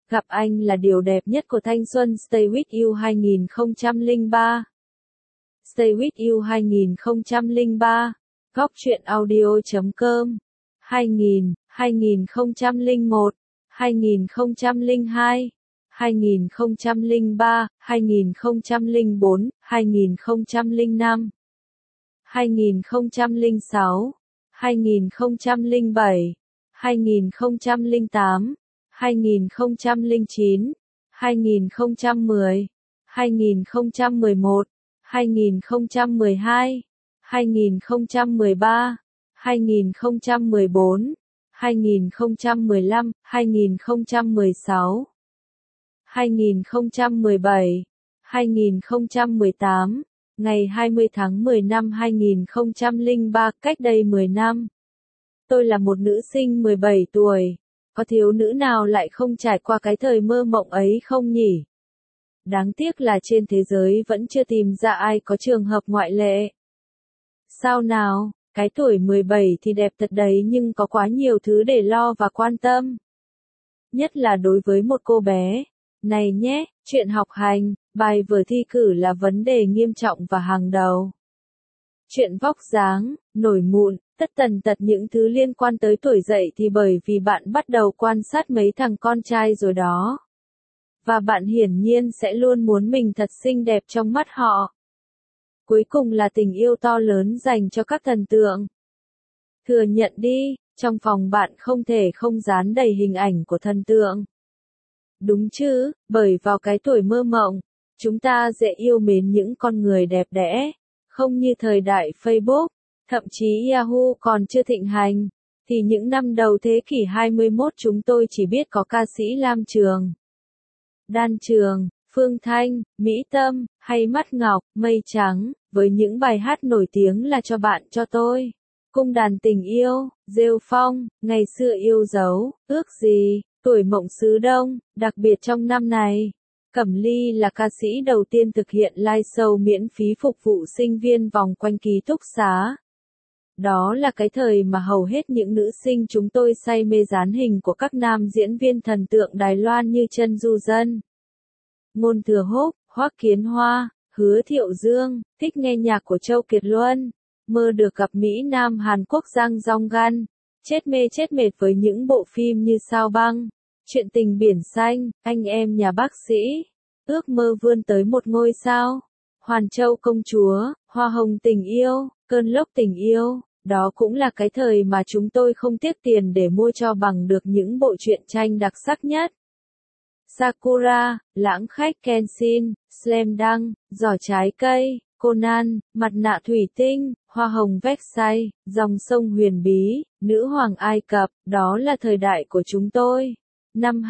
Gặp anh là điều đẹp nhất của thanh xuân. Stay with you 2003. Stay with you 2003. Góc truyện audio.com. 2000, 2001, 2002, 2003, 2004, 2005, 2006, 2007, 2008, 2009, 2010, 2011, 2012, 2013, 2014, 2015, 2016, 2017, 2018, ngày 20 tháng 10 năm 2003, cách đây 10 năm. Tôi là một nữ sinh 17 tuổi, có thiếu nữ nào lại không trải qua cái thời mơ mộng ấy không nhỉ? Đáng tiếc là trên thế giới vẫn chưa tìm ra ai có trường hợp ngoại lệ. Sao nào, cái tuổi 17 thì đẹp thật đấy nhưng có quá nhiều thứ để lo và quan tâm. Nhất là đối với một cô bé. Này nhé, chuyện học hành, bài vở thi cử là vấn đề nghiêm trọng và hàng đầu. Chuyện vóc dáng, nổi mụn, tất tần tật những thứ liên quan tới tuổi dậy thì bởi vì bạn bắt đầu quan sát mấy thằng con trai rồi đó. Và bạn hiển nhiên sẽ luôn muốn mình thật xinh đẹp trong mắt họ. Cuối cùng là tình yêu to lớn dành cho các thần tượng. Thừa nhận đi, trong phòng bạn không thể không dán đầy hình ảnh của thần tượng. Đúng chứ, bởi vào cái tuổi mơ mộng, chúng ta dễ yêu mến những con người đẹp đẽ, không như thời đại Facebook, thậm chí Yahoo còn chưa thịnh hành, thì những năm đầu thế kỷ 21 chúng tôi chỉ biết có ca sĩ Lam Trường, Đan Trường, Phương Thanh, Mỹ Tâm, hay Mắt Ngọc, Mây Trắng, với những bài hát nổi tiếng là Cho Bạn Cho Tôi, Cung Đàn Tình Yêu, Rêu Phong, Ngày Xưa Yêu Dấu, Ước Gì, Tuổi Mộng Xứ Đông. Đặc biệt trong năm này, Cẩm Ly là ca sĩ đầu tiên thực hiện live show miễn phí phục vụ sinh viên vòng quanh ký túc xá. Đó là cái thời mà hầu hết những nữ sinh chúng tôi say mê dán hình của các nam diễn viên thần tượng Đài Loan như Chân Du Dân, Ngôn Thừa Húc, Hoắc Kiến Hoa, Hứa Thiệu Dương, thích nghe nhạc của Châu Kiệt Luân, mơ được gặp Mỹ Nam Hàn Quốc Giang Dong Gan, chết mê chết mệt với những bộ phim như Sao Băng, Chuyện Tình Biển Xanh, Anh Em Nhà Bác Sĩ, Ước Mơ Vươn Tới Một Ngôi Sao, Hoàn Châu Công Chúa, Hoa Hồng Tình Yêu, Cơn Lốc Tình Yêu. Đó cũng là cái thời mà chúng tôi không tiếc tiền để mua cho bằng được những bộ truyện tranh đặc sắc nhất. Sakura, Lãng Khách Kenshin, Slam Dunk, Giỏ Trái Cây, Conan, Mặt Nạ Thủy Tinh, Hoa Hồng Versailles, Dòng Sông Huyền Bí, Nữ Hoàng Ai Cập. Đó là thời đại của chúng tôi. Năm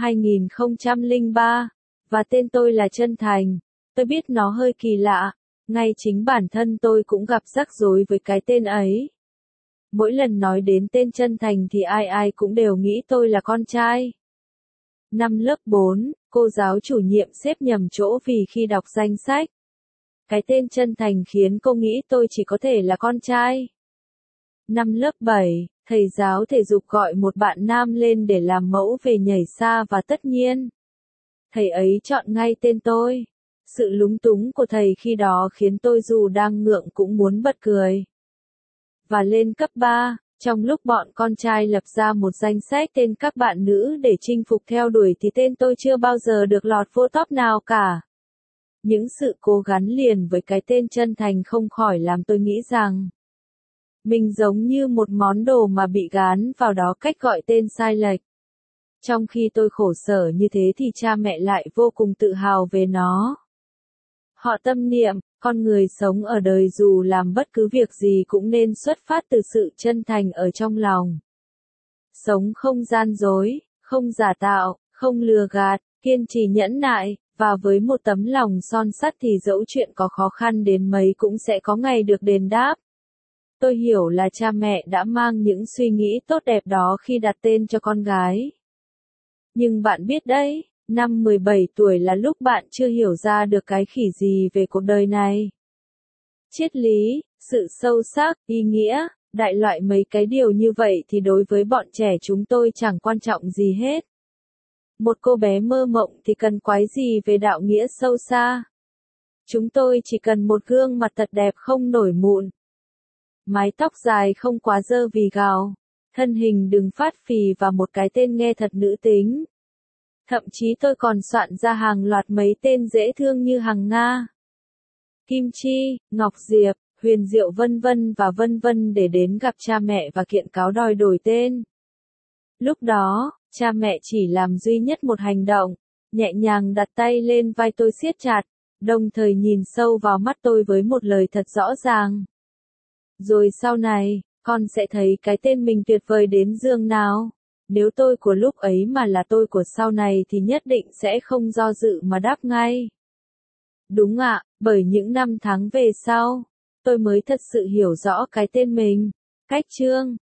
2003. Và tên tôi là Chân Thành. Tôi biết nó hơi kỳ lạ. Ngay chính bản thân tôi cũng gặp rắc rối với cái tên ấy. Mỗi lần nói đến tên Chân Thành thì ai ai cũng đều nghĩ tôi là con trai. Năm lớp 4, cô giáo chủ nhiệm xếp nhầm chỗ vì khi đọc danh sách, cái tên Chân Thành khiến cô nghĩ tôi chỉ có thể là con trai. Năm lớp 7, thầy giáo thể dục gọi một bạn nam lên để làm mẫu về nhảy xa và tất nhiên, thầy ấy chọn ngay tên tôi. Sự lúng túng của thầy khi đó khiến tôi dù đang ngượng cũng muốn bật cười. Và lên cấp 3, trong lúc bọn con trai lập ra một danh sách tên các bạn nữ để chinh phục theo đuổi thì tên tôi chưa bao giờ được lọt vô top nào cả. Những sự cố gắng liền với cái tên Chân Thành không khỏi làm tôi nghĩ rằng mình giống như một món đồ mà bị gán vào đó cách gọi tên sai lệch. Trong khi tôi khổ sở như thế thì cha mẹ lại vô cùng tự hào về nó. Họ tâm niệm, con người sống ở đời dù làm bất cứ việc gì cũng nên xuất phát từ sự chân thành ở trong lòng. Sống không gian dối, không giả tạo, không lừa gạt, kiên trì nhẫn nại, và với một tấm lòng son sắt thì dẫu chuyện có khó khăn đến mấy cũng sẽ có ngày được đền đáp. Tôi hiểu là cha mẹ đã mang những suy nghĩ tốt đẹp đó khi đặt tên cho con gái. Nhưng bạn biết đấy, năm 17 tuổi là lúc bạn chưa hiểu ra được cái khỉ gì về cuộc đời này. Triết lý, sự sâu sắc, ý nghĩa, đại loại mấy cái điều như vậy thì đối với bọn trẻ chúng tôi chẳng quan trọng gì hết. Một cô bé mơ mộng thì cần quái gì về đạo nghĩa sâu xa. Chúng tôi chỉ cần một gương mặt thật đẹp không nổi mụn. Mái tóc dài không quá dơ vì gào. Thân hình đừng phát phì và một cái tên nghe thật nữ tính. Thậm chí tôi còn soạn ra hàng loạt mấy tên dễ thương như Hằng Nga, Kim Chi, Ngọc Diệp, Huyền Diệu vân vân để đến gặp cha mẹ và kiện cáo đòi đổi tên. Lúc đó, cha mẹ chỉ làm duy nhất một hành động, nhẹ nhàng đặt tay lên vai tôi siết chặt, đồng thời nhìn sâu vào mắt tôi với một lời thật rõ ràng. Rồi sau này, con sẽ thấy cái tên mình tuyệt vời đến giường nào. Nếu tôi của lúc ấy mà là tôi của sau này thì nhất định sẽ không do dự mà đáp ngay. Đúng ạ, bởi những năm tháng về sau, tôi mới thật sự hiểu rõ cái tên mình. Cách chương